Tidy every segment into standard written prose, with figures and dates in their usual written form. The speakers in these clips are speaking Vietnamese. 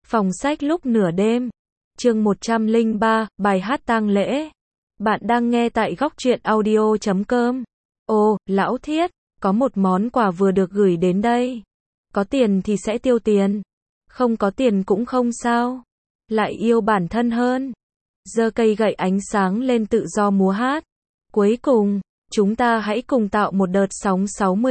Phòng sách lúc nửa đêm. Chương 103, bài hát tang lễ. Bạn đang nghe tại góc truyện audio.com. Ồ, lão Thiết, có một món quà vừa được gửi đến đây. Có tiền thì sẽ tiêu tiền. Không có tiền cũng không sao. Lại yêu bản thân hơn. Giơ cây gậy ánh sáng lên tự do múa hát. Cuối cùng, chúng ta hãy cùng tạo một đợt sóng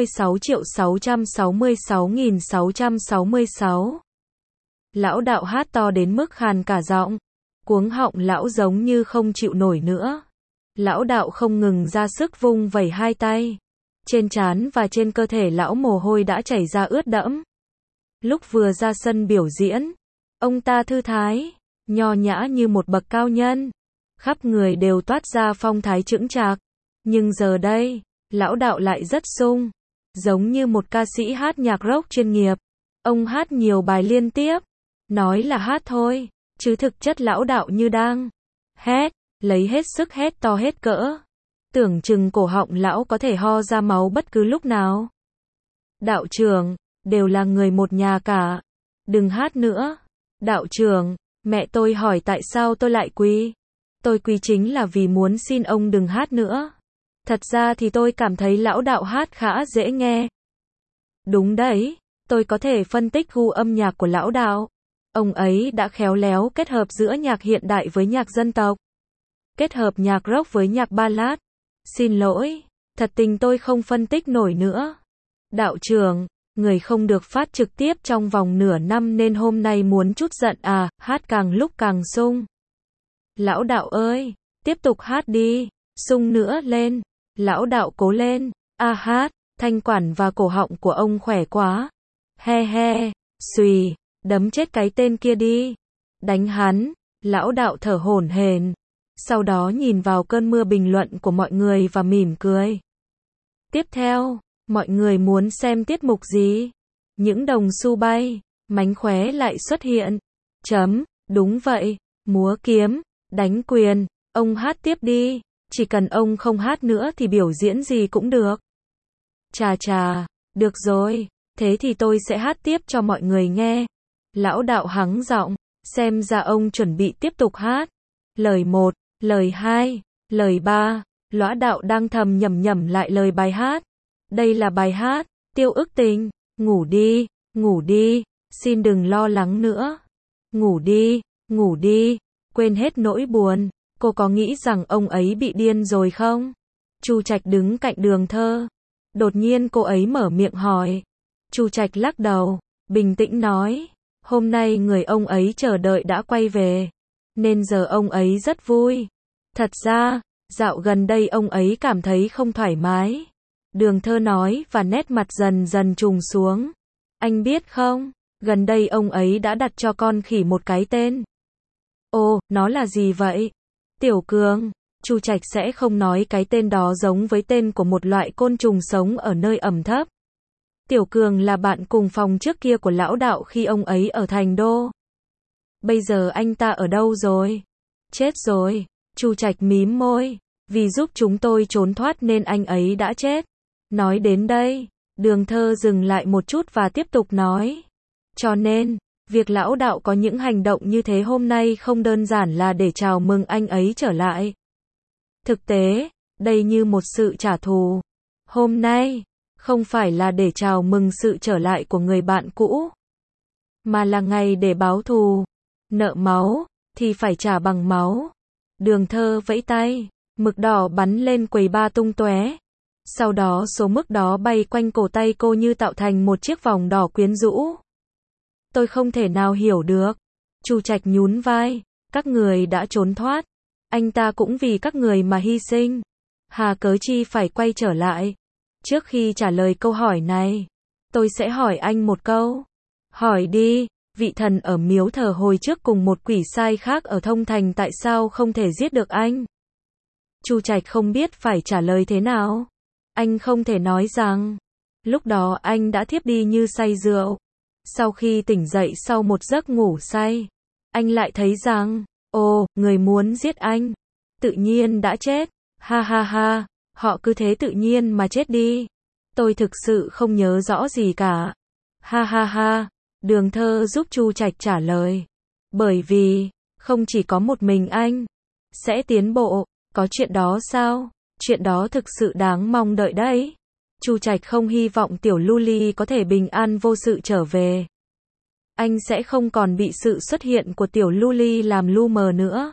66.666.666. Lão đạo hát to đến mức khàn cả giọng. Cuống họng lão giống như không chịu nổi nữa. Lão đạo không ngừng ra sức vung vẩy hai tay. Trên trán và trên cơ thể lão mồ hôi đã chảy ra ướt đẫm. Lúc vừa ra sân biểu diễn, ông ta thư thái, nho nhã như một bậc cao nhân. Khắp người đều toát ra phong thái chững chạc. Nhưng giờ đây, lão đạo lại rất sung. Giống như một ca sĩ hát nhạc rock chuyên nghiệp. Ông hát nhiều bài liên tiếp. Nói là hát thôi, chứ thực chất lão đạo như đang hét, lấy hết sức hét to hết cỡ. Tưởng chừng cổ họng lão có thể ho ra máu bất cứ lúc nào. Đạo trưởng, đều là người một nhà cả. Đừng hát nữa. Đạo trưởng, mẹ tôi hỏi tại sao tôi lại quỳ. Tôi quỳ chính là vì muốn xin ông đừng hát nữa. Thật ra thì tôi cảm thấy lão đạo hát khá dễ nghe. Đúng đấy, tôi có thể phân tích gu âm nhạc của lão đạo. Ông ấy đã khéo léo kết hợp giữa nhạc hiện đại với nhạc dân tộc. Kết hợp nhạc rock với nhạc ballad. Xin lỗi, thật tình tôi không phân tích nổi nữa. Đạo trưởng, người không được phát trực tiếp trong vòng nửa năm nên hôm nay muốn chút giận à, hát càng lúc càng sung. Lão đạo ơi, tiếp tục hát đi, sung nữa lên. Lão đạo cố lên, hát, thanh quản và cổ họng của ông khỏe quá. He he, xùy, đấm chết cái tên kia đi. Đánh hắn, lão đạo thở hổn hển. Sau đó nhìn vào cơn mưa bình luận của mọi người và mỉm cười. Tiếp theo, mọi người muốn xem tiết mục gì? Những đồng xu bay, mánh khóe lại xuất hiện. Đúng vậy, múa kiếm, đánh quyền, ông hát tiếp đi. Chỉ cần ông không hát nữa thì biểu diễn gì cũng được. Chà, được rồi, thế thì tôi sẽ hát tiếp cho mọi người nghe. Lão đạo hắng giọng, xem ra ông chuẩn bị tiếp tục hát. Lời 1, lời 2, lời 3, lão đạo đang thầm nhẩm lại lời bài hát. Đây là bài hát, Tiêu Ức Tình, ngủ đi, xin đừng lo lắng nữa. Ngủ đi, quên hết nỗi buồn. Cô có nghĩ rằng ông ấy bị điên rồi không? Chu Trạch đứng cạnh Đường Thơ. Đột nhiên cô ấy mở miệng hỏi. Chu Trạch lắc đầu, bình tĩnh nói. Hôm nay người ông ấy chờ đợi đã quay về. Nên giờ ông ấy rất vui. Thật ra, dạo gần đây ông ấy cảm thấy không thoải mái. Đường Thơ nói và nét mặt dần dần trùng xuống. Anh biết không, gần đây ông ấy đã đặt cho con khỉ một cái tên. Ồ, nó là gì vậy? Tiểu Cường. Chu Trạch sẽ không nói cái tên đó giống với tên của một loại côn trùng sống ở nơi ẩm thấp. Tiểu Cường là bạn cùng phòng trước kia của lão đạo khi ông ấy ở Thành Đô. Bây giờ anh ta ở đâu rồi? Chết rồi. Chu Trạch mím môi. Vì giúp chúng tôi trốn thoát nên anh ấy đã chết. Nói đến đây, Đường Thơ dừng lại một chút và tiếp tục nói. Cho nên, việc lão đạo có những hành động như thế hôm nay không đơn giản là để chào mừng anh ấy trở lại. Thực tế, đây như một sự trả thù. Hôm nay, không phải là để chào mừng sự trở lại của người bạn cũ, mà là ngày để báo thù. Nợ máu, thì phải trả bằng máu. Đường Thơ vẫy tay, mực đỏ bắn lên quầy ba tung tóe. Sau đó số mực đó bay quanh cổ tay cô như tạo thành một chiếc vòng đỏ quyến rũ. Tôi không thể nào hiểu được. Chu Trạch nhún vai. Các người đã trốn thoát. Anh ta cũng vì các người mà hy sinh. Hà cớ chi phải quay trở lại. Trước khi trả lời câu hỏi này, tôi sẽ hỏi anh một câu. Hỏi đi, vị thần ở miếu thờ hồi trước cùng một quỷ sai khác ở Thông Thành tại sao không thể giết được anh? Chu Trạch không biết phải trả lời thế nào. Anh không thể nói rằng, lúc đó anh đã thiếp đi như say rượu. Sau khi tỉnh dậy sau một giấc ngủ say, anh lại thấy rằng, người muốn giết anh, tự nhiên đã chết. Ha, họ cứ thế tự nhiên mà chết đi. Tôi thực sự không nhớ rõ gì cả. Ha, Đường Thơ giúp Chu Trạch trả lời. Bởi vì, không chỉ có một mình anh sẽ tiến bộ, có chuyện đó sao? Chuyện đó thực sự đáng mong đợi đấy. Chu Trạch không hy vọng tiểu Luli có thể bình an vô sự trở về. Anh sẽ không còn bị sự xuất hiện của tiểu Luli làm lu mờ nữa.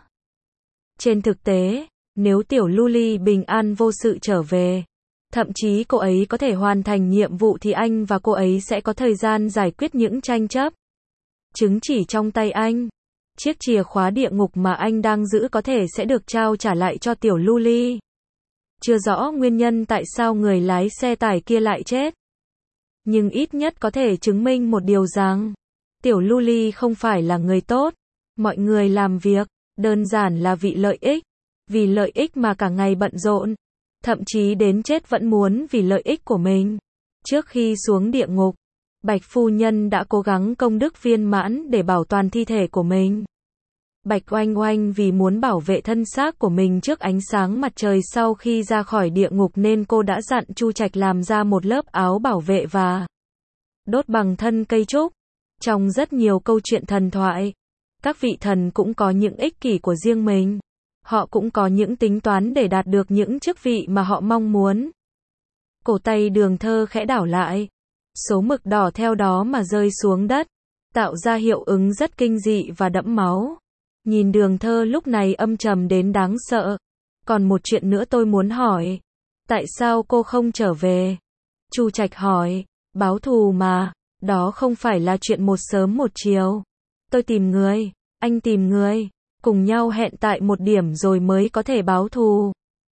Trên thực tế, nếu tiểu Luli bình an vô sự trở về, thậm chí cô ấy có thể hoàn thành nhiệm vụ thì anh và cô ấy sẽ có thời gian giải quyết những tranh chấp. Chứng chỉ trong tay anh, chiếc chìa khóa địa ngục mà anh đang giữ có thể sẽ được trao trả lại cho tiểu Luli. Chưa rõ nguyên nhân tại sao người lái xe tải kia lại chết. Nhưng ít nhất có thể chứng minh một điều rằng, tiểu Luli không phải là người tốt. Mọi người làm việc, đơn giản là vì lợi ích. Vì lợi ích mà cả ngày bận rộn. Thậm chí đến chết vẫn muốn vì lợi ích của mình. Trước khi xuống địa ngục, Bạch phu nhân đã cố gắng công đức viên mãn để bảo toàn thi thể của mình. Bạch Oanh Oanh vì muốn bảo vệ thân xác của mình trước ánh sáng mặt trời sau khi ra khỏi địa ngục nên cô đã dặn Chu Trạch làm ra một lớp áo bảo vệ và đốt bằng thân cây trúc. Trong rất nhiều câu chuyện thần thoại, các vị thần cũng có những ích kỷ của riêng mình. Họ cũng có những tính toán để đạt được những chức vị mà họ mong muốn. Cổ tay Đường Thơ khẽ đảo lại. Số mực đỏ theo đó mà rơi xuống đất, tạo ra hiệu ứng rất kinh dị và đẫm máu. Nhìn Đường Thơ lúc này âm trầm đến đáng sợ. Còn một chuyện nữa tôi muốn hỏi. Tại sao cô không trở về? Chu Trạch hỏi. Báo thù mà, đó không phải là chuyện một sớm một chiều. Tôi tìm người, anh tìm người, cùng nhau hẹn tại một điểm rồi mới có thể báo thù.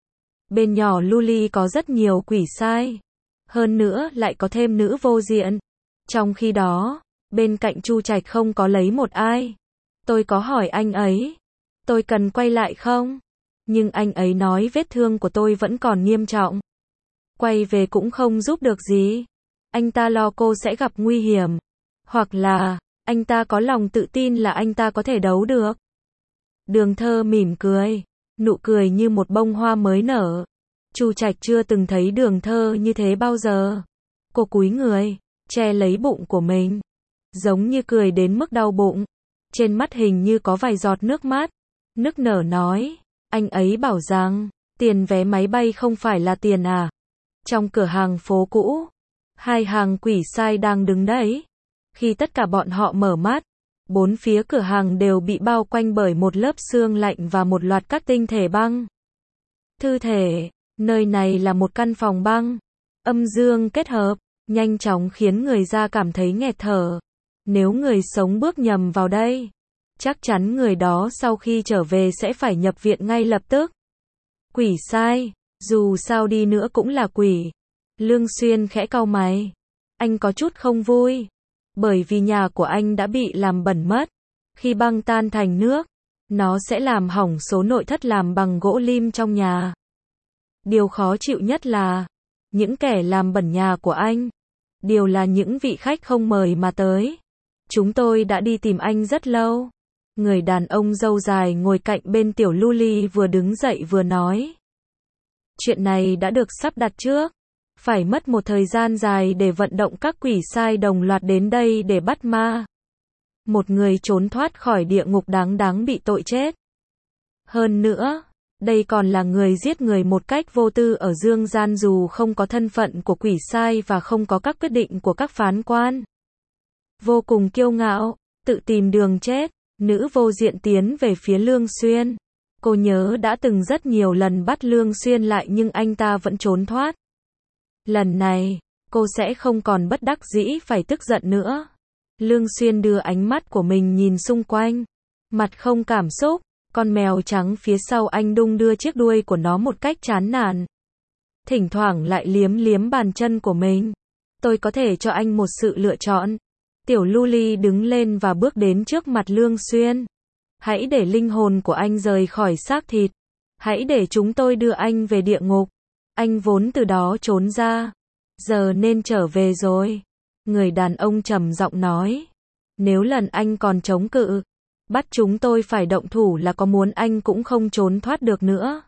Bên nhỏ Luli có rất nhiều quỷ sai. Hơn nữa lại có thêm nữ vô diện. Trong khi đó, bên cạnh Chu Trạch không có lấy một ai. Tôi có hỏi anh ấy, tôi cần quay lại không? Nhưng anh ấy nói vết thương của tôi vẫn còn nghiêm trọng. Quay về cũng không giúp được gì. Anh ta lo cô sẽ gặp nguy hiểm. Hoặc là, anh ta có lòng tự tin là anh ta có thể đấu được. Đường Thơ mỉm cười, nụ cười như một bông hoa mới nở. Chu Trạch chưa từng thấy Đường Thơ như thế bao giờ. Cô cúi người, che lấy bụng của mình. Giống như cười đến mức đau bụng. Trên mắt hình như có vài giọt nước mắt. Nức nở nói, anh ấy bảo rằng, tiền vé máy bay không phải là tiền à? Trong cửa hàng phố cũ, hai hàng quỷ sai đang đứng đấy. Khi tất cả bọn họ mở mắt, bốn phía cửa hàng đều bị bao quanh bởi một lớp sương lạnh và một loạt các tinh thể băng. Thư thể, nơi này là một căn phòng băng. Âm dương kết hợp, nhanh chóng khiến người ta cảm thấy nghẹt thở. Nếu người sống bước nhầm vào đây, chắc chắn người đó sau khi trở về sẽ phải nhập viện ngay lập tức. Quỷ sai, dù sao đi nữa cũng là quỷ. Lương Xuyên khẽ cau mày. Anh có chút không vui. Bởi vì nhà của anh đã bị làm bẩn mất. Khi băng tan thành nước, nó sẽ làm hỏng số nội thất làm bằng gỗ lim trong nhà. Điều khó chịu nhất là, những kẻ làm bẩn nhà của anh, đều là những vị khách không mời mà tới. Chúng tôi đã đi tìm anh rất lâu. Người đàn ông râu dài ngồi cạnh bên tiểu Luli vừa đứng dậy vừa nói. Chuyện này đã được sắp đặt trước. Phải mất một thời gian dài để vận động các quỷ sai đồng loạt đến đây để bắt ma. Một người trốn thoát khỏi địa ngục đáng bị tội chết. Hơn nữa, đây còn là người giết người một cách vô tư ở dương gian dù không có thân phận của quỷ sai và không có các quyết định của các phán quan. Vô cùng kiêu ngạo, tự tìm đường chết, nữ vô diện tiến về phía Lương Xuyên. Cô nhớ đã từng rất nhiều lần bắt Lương Xuyên lại nhưng anh ta vẫn trốn thoát. Lần này, cô sẽ không còn bất đắc dĩ phải tức giận nữa. Lương Xuyên đưa ánh mắt của mình nhìn xung quanh. Mặt không cảm xúc, con mèo trắng phía sau anh đung đưa chiếc đuôi của nó một cách chán nản. Thỉnh thoảng lại liếm liếm bàn chân của mình. Tôi có thể cho anh một sự lựa chọn. Tiểu Luli đứng lên và bước đến trước mặt Lương Xuyên. Hãy để linh hồn của anh rời khỏi xác thịt. Hãy để chúng tôi đưa anh về địa ngục. Anh vốn từ đó trốn ra. Giờ nên trở về rồi. Người đàn ông trầm giọng nói. Nếu lần anh còn chống cự, bắt chúng tôi phải động thủ là có muốn anh cũng không trốn thoát được nữa.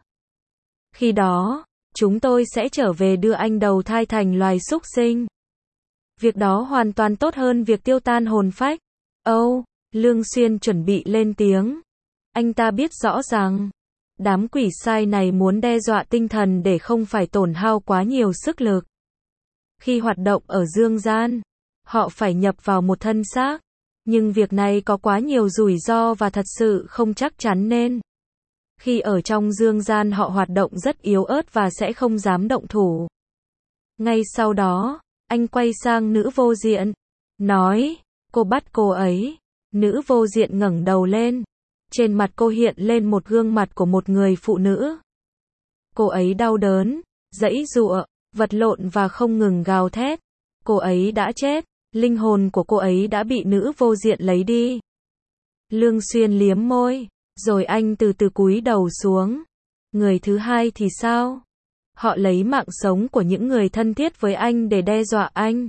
Khi đó, chúng tôi sẽ trở về đưa anh đầu thai thành loài súc sinh. Việc đó hoàn toàn tốt hơn việc tiêu tan hồn phách. Âu, Lương Xuyên chuẩn bị lên tiếng. Anh ta biết rõ rằng, đám quỷ sai này muốn đe dọa tinh thần để không phải tổn hao quá nhiều sức lực. Khi hoạt động ở dương gian, họ phải nhập vào một thân xác. Nhưng việc này có quá nhiều rủi ro và thật sự không chắc chắn nên khi ở trong dương gian họ hoạt động rất yếu ớt và sẽ không dám động thủ. Ngay sau đó, anh quay sang nữ vô diện, nói, cô bắt cô ấy. Nữ vô diện ngẩng đầu lên. Trên mặt cô hiện lên một gương mặt của một người phụ nữ. Cô ấy đau đớn, giãy giụa, vật lộn và không ngừng gào thét. Cô ấy đã chết, linh hồn của cô ấy đã bị nữ vô diện lấy đi. Lương Xuyên liếm môi, rồi anh từ từ cúi đầu xuống. Người thứ hai thì sao? Họ lấy mạng sống của những người thân thiết với anh để đe dọa anh.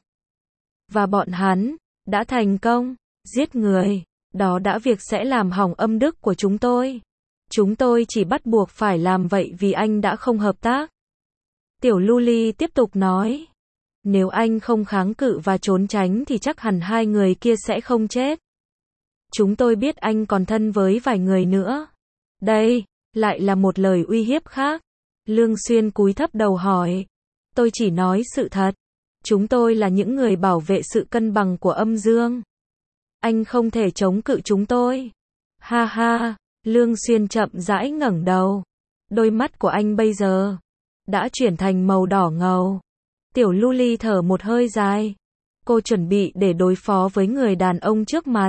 Và bọn hắn đã thành công giết người. Đó đã việc sẽ làm hỏng âm đức của chúng tôi. Chúng tôi chỉ bắt buộc phải làm vậy vì anh đã không hợp tác. Tiểu Luli tiếp tục nói. Nếu anh không kháng cự và trốn tránh thì chắc hẳn hai người kia sẽ không chết. Chúng tôi biết anh còn thân với vài người nữa. Đây, lại là một lời uy hiếp khác. Lương Xuyên cúi thấp đầu hỏi. Tôi chỉ nói sự thật. Chúng tôi là những người bảo vệ sự cân bằng của âm dương. Anh không thể chống cự chúng tôi. Ha ha, Lương Xuyên chậm rãi ngẩng đầu. Đôi mắt của anh bây giờ đã chuyển thành màu đỏ ngầu. Tiểu Luli thở một hơi dài. Cô chuẩn bị để đối phó với người đàn ông trước mặt.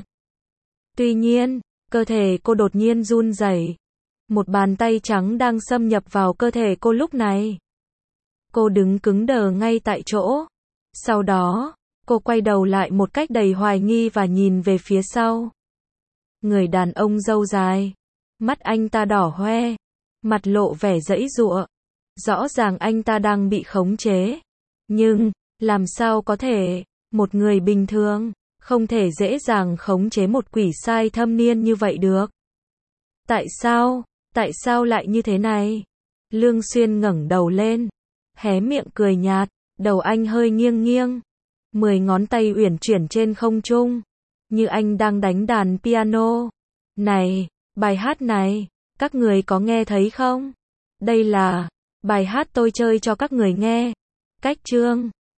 Tuy nhiên, cơ thể cô đột nhiên run rẩy. Một bàn tay trắng đang xâm nhập vào cơ thể cô lúc này. Cô đứng cứng đờ ngay tại chỗ. Sau đó, cô quay đầu lại một cách đầy hoài nghi và nhìn về phía sau. Người đàn ông râu dài. Mắt anh ta đỏ hoe. Mặt lộ vẻ giãy giụa. Rõ ràng anh ta đang bị khống chế. Nhưng, làm sao có thể, một người bình thường, không thể dễ dàng khống chế một quỷ sai thâm niên như vậy được. Tại sao lại như thế này? Lương Xuyên ngẩng đầu lên, hé miệng cười nhạt, đầu anh hơi nghiêng nghiêng. 10 ngón tay uyển chuyển trên không trung, như anh đang đánh đàn piano. Này, bài hát này, các người có nghe thấy không? Đây là bài hát tôi chơi cho các người nghe. Cách chương